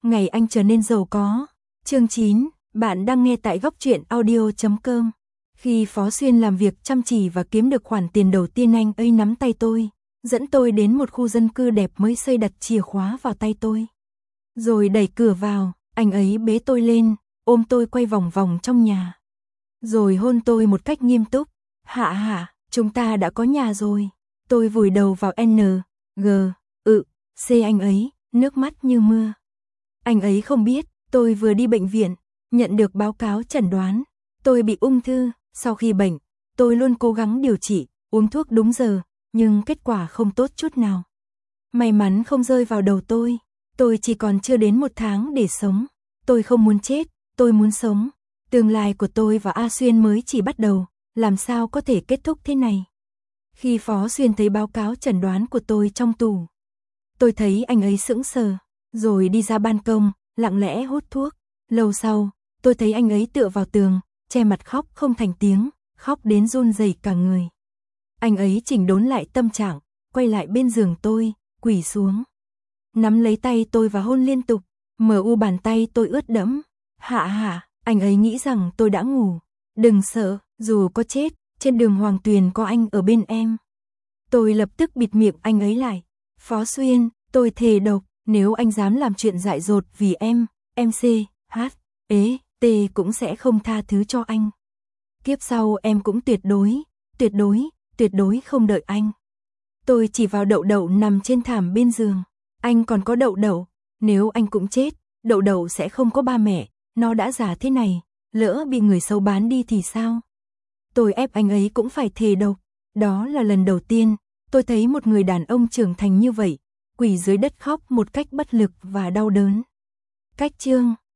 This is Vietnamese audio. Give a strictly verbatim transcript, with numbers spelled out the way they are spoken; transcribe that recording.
ngày anh trở nên giàu có. Chương chín, bạn đang nghe tại góc truyện audio chấm com. Khi Phó Xuyên làm việc chăm chỉ và kiếm được khoản tiền đầu tiên, anh ấy nắm tay tôi, dẫn tôi đến một khu dân cư đẹp mới xây, đặt chìa khóa vào tay tôi. Rồi đẩy cửa vào, anh ấy bế tôi lên, ôm tôi quay vòng vòng trong nhà. Rồi hôn tôi một cách nghiêm túc. Hạ hạ, chúng ta đã có nhà rồi. Tôi vùi đầu vào N, G, ự, C anh ấy, nước mắt như mưa. Anh ấy không biết, tôi vừa đi bệnh viện, nhận được báo cáo chẩn đoán. Tôi bị ung thư, sau khi bệnh, tôi luôn cố gắng điều trị, uống thuốc đúng giờ, nhưng kết quả không tốt chút nào. May mắn không rơi vào đầu tôi, tôi chỉ còn chưa đến một tháng để sống. Tôi không muốn chết, tôi muốn sống. Tương lai của tôi và A Xuyên mới chỉ bắt đầu, làm sao có thể kết thúc thế này. Khi Phó Xuyên thấy báo cáo chẩn đoán của tôi trong tủ, tôi thấy anh ấy sững sờ, rồi đi ra ban công, lặng lẽ hút thuốc. Lâu sau, tôi thấy anh ấy tựa vào tường, che mặt khóc không thành tiếng, khóc đến run rẩy cả người. Anh ấy chỉnh đốn lại tâm trạng, quay lại bên giường tôi, quỳ xuống, nắm lấy tay tôi và hôn liên tục. Mờ u bàn tay tôi ướt đẫm. Hạ hạ, anh ấy nghĩ rằng tôi đã ngủ. Đừng sợ, dù có chết, trên đường Hoàng Tuyền có anh ở bên em. Tôi lập tức bịt miệng anh ấy lại. Phó Xuyên, tôi thề độc, nếu anh dám làm chuyện dại dột vì em, em C, H, ế, T cũng sẽ không tha thứ cho anh. Kiếp sau em cũng tuyệt đối, tuyệt đối, tuyệt đối không đợi anh. Tôi chỉ vào Đậu Đậu nằm trên thảm bên giường. Anh còn có Đậu Đậu, nếu anh cũng chết, Đậu Đậu sẽ không có ba mẹ, nó đã già thế này, lỡ bị người xấu bán đi thì sao? Tôi ép anh ấy cũng phải thề độc. Đó là lần đầu tiên tôi thấy một người đàn ông trưởng thành như vậy, quỳ dưới đất khóc một cách bất lực và đau đớn. Cách chương